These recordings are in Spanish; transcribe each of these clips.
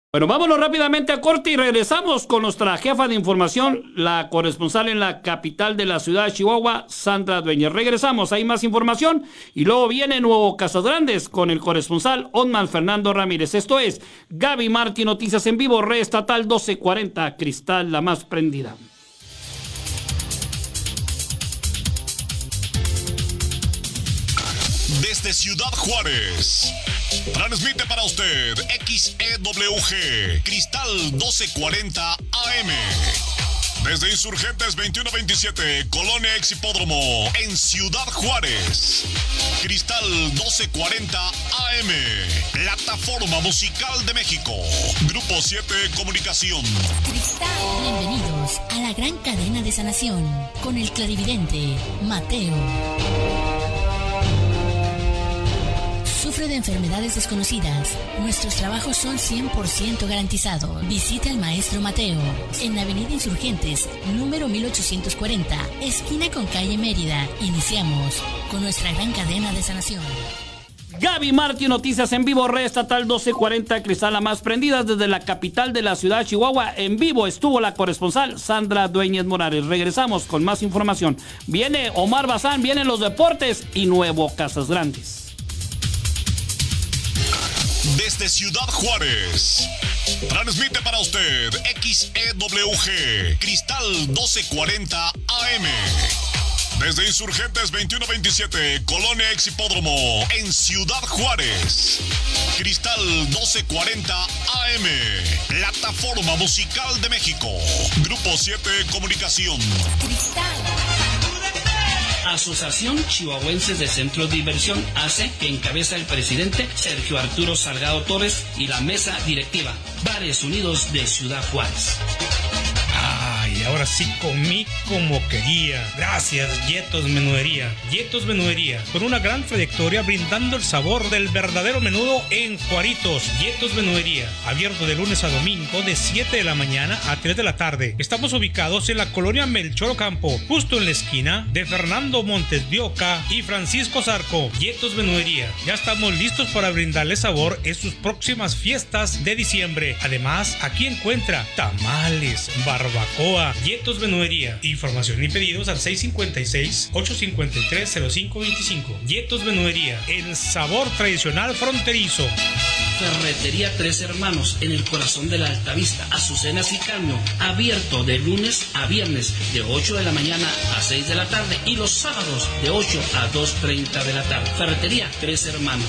Bueno, vámonos rápidamente a corte y regresamos con nuestra jefa de información, la corresponsal en la capital de la ciudad de Chihuahua, Sandra Dueñez. Regresamos, hay más información y luego viene Nuevo Casas Grandes con el corresponsal Otman Fernando Ramírez. Esto es Gaby Martí, Noticias en Vivo, Red Estatal 1240, Cristal la más prendida. Desde Ciudad Juárez, transmite para usted XEWG, Cristal 1240 AM. Desde Insurgentes 2127, Colonia Ex Hipódromo, en Ciudad Juárez. Cristal 1240 AM, Plataforma Musical de México. Grupo 7 Comunicación. Cristal, bienvenidos a la gran cadena de sanación, con el clarividente Mateo. Sufre de enfermedades desconocidas. Nuestros trabajos son 100% garantizados. Visita al maestro Mateo en la avenida Insurgentes, número 1840, esquina con calle Mérida. Iniciamos con nuestra gran cadena de sanación. Gaby Martí, Noticias en Vivo, Red Estatal 1240, Cristal la más prendida. Desde la capital de la ciudad de Chihuahua, en vivo estuvo la corresponsal Sandra Dueñez Morales. Regresamos con más información. Viene Omar Bazán, vienen los deportes y Nuevo Casas Grandes. Desde Ciudad Juárez, transmite para usted XEWG, Cristal 1240 AM. Desde Insurgentes 2127, Colonia Ex Hipódromo, en Ciudad Juárez. Cristal 1240 AM, Plataforma Musical de México. Grupo 7 Comunicación. Cristal. Asociación Chihuahuenses de Centros de Diversión ACE, que encabeza el presidente Sergio Arturo Salgado Torres y la mesa directiva. Bares Unidos de Ciudad Juárez. Ay, ahora sí comí como quería. Gracias, Yetos Menudería. Yetos Menudería, con una gran trayectoria brindando el sabor del verdadero menudo en Juaritos. Yetos Menudería, abierto de lunes a domingo de 7 de la mañana a 3 de la tarde. Estamos ubicados en la colonia Melchor Ocampo, justo en la esquina de Fernando Montes de Oca y Francisco Zarco. Yetos Menudería, ya estamos listos para brindarle sabor en sus próximas fiestas de diciembre. Además, aquí encuentra tamales, barbacoa. Yetos Menudería. Información y pedidos al 656-853-0525. Yetos Menudería, el sabor tradicional fronterizo. Ferretería Tres Hermanos, en el corazón de la Altavista, Azucenas y Caño, abierto de lunes a viernes de 8 de la mañana a 6 de la tarde y los sábados de 8 a 2:30 de la tarde. Ferretería Tres Hermanos.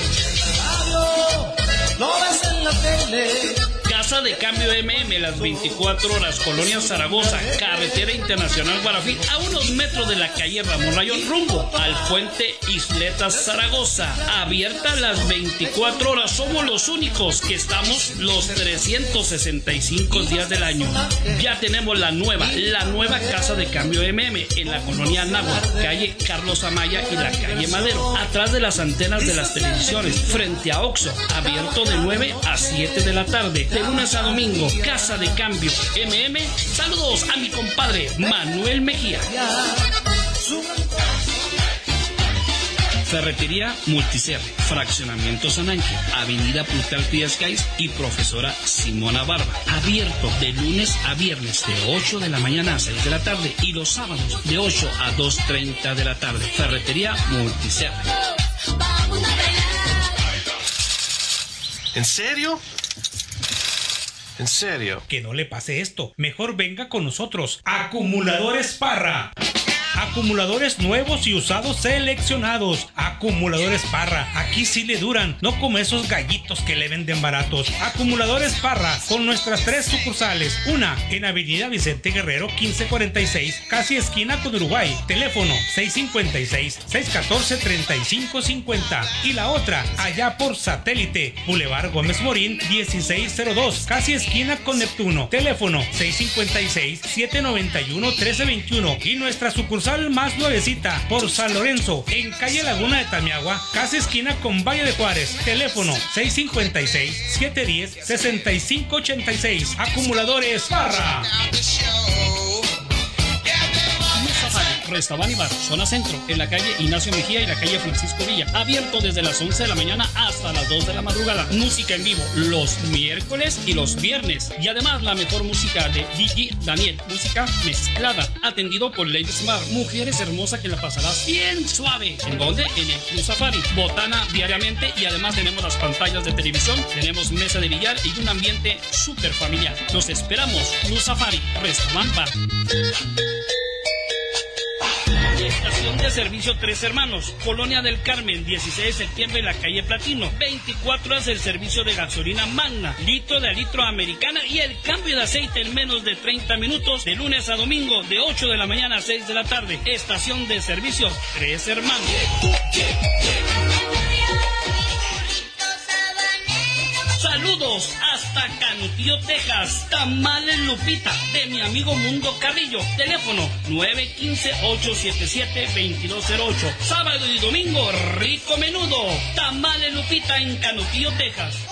No ves en la tele. Casa de Cambio MM, las 24 horas, Colonia Zaragoza, Carretera Internacional Guarafí, a unos metros de la calle Ramón Rayón, rumbo al puente Isletas Zaragoza. Abierta las 24 horas, somos los únicos que estamos los 365 días del año. Ya tenemos la nueva Casa de Cambio MM en la Colonia Náhuatl, calle Carlos Amaya y la calle Madero, atrás de las antenas de las televisiones, frente a Oxxo, abierto de 9 a 7 de la tarde. De lunes a domingo, Casa de Cambio MM. Saludos a mi compadre Manuel Mejía. Ferretería Multicer, Fraccionamiento San Ángel, Avenida Plutarco Díaz Cáiz y Profesora Simona Barba. Abierto de lunes a viernes de 8 de la mañana a 6 de la tarde y los sábados de 8 a 2:30 de la tarde. Ferretería Multicer. ¿En serio? ¿En serio? Que no le pase esto. Mejor venga con nosotros. Acumuladores Parra. Acumuladores nuevos y usados seleccionados. Acumuladores Parra, aquí sí le duran, no como esos gallitos que le venden baratos. Acumuladores Parra, con nuestras 3 sucursales. Una en Avenida Vicente Guerrero 1546, casi esquina con Uruguay. Teléfono 656-614-3550. Y la otra allá por Satélite, Boulevard Gómez Morín 1602, casi esquina con Neptuno. Teléfono 656-791-1321. Y nuestra sucursal más nuevecita por San Lorenzo, en calle Laguna de Tamiagua, casi esquina con Valle de Juárez. Teléfono 656-710-6586. Acumuladores Parra. Restaurant y Bar, zona centro, en la calle Ignacio Mejía y la calle Francisco Villa. Abierto desde las 11 de la mañana hasta las 2 de la madrugada. Música en vivo los miércoles y los viernes. Y además la mejor música de DJ Daniel. Música mezclada. Atendido por Ladies Bar. Mujeres hermosas que la pasarás bien suave. ¿En dónde? En el Club Safari. Botana diariamente y además tenemos las pantallas de televisión. Tenemos mesa de billar y un ambiente súper familiar. Los esperamos. Club Safari. Restaurant Bar. Estación de servicio Tres Hermanos, Colonia del Carmen, 16 de septiembre en la calle Platino. 24 horas el servicio de gasolina Magna, litro de litro americana y el cambio de aceite en menos de 30 minutos, de lunes a domingo, de 8 de la mañana a 6 de la tarde. Estación de servicio Tres Hermanos. Saludos hasta Canutillo, Texas. Tamales Lupita, de mi amigo Mundo Carrillo. Teléfono 915-877-2208. Sábado y domingo, rico menudo. Tamales Lupita en Canutillo, Texas.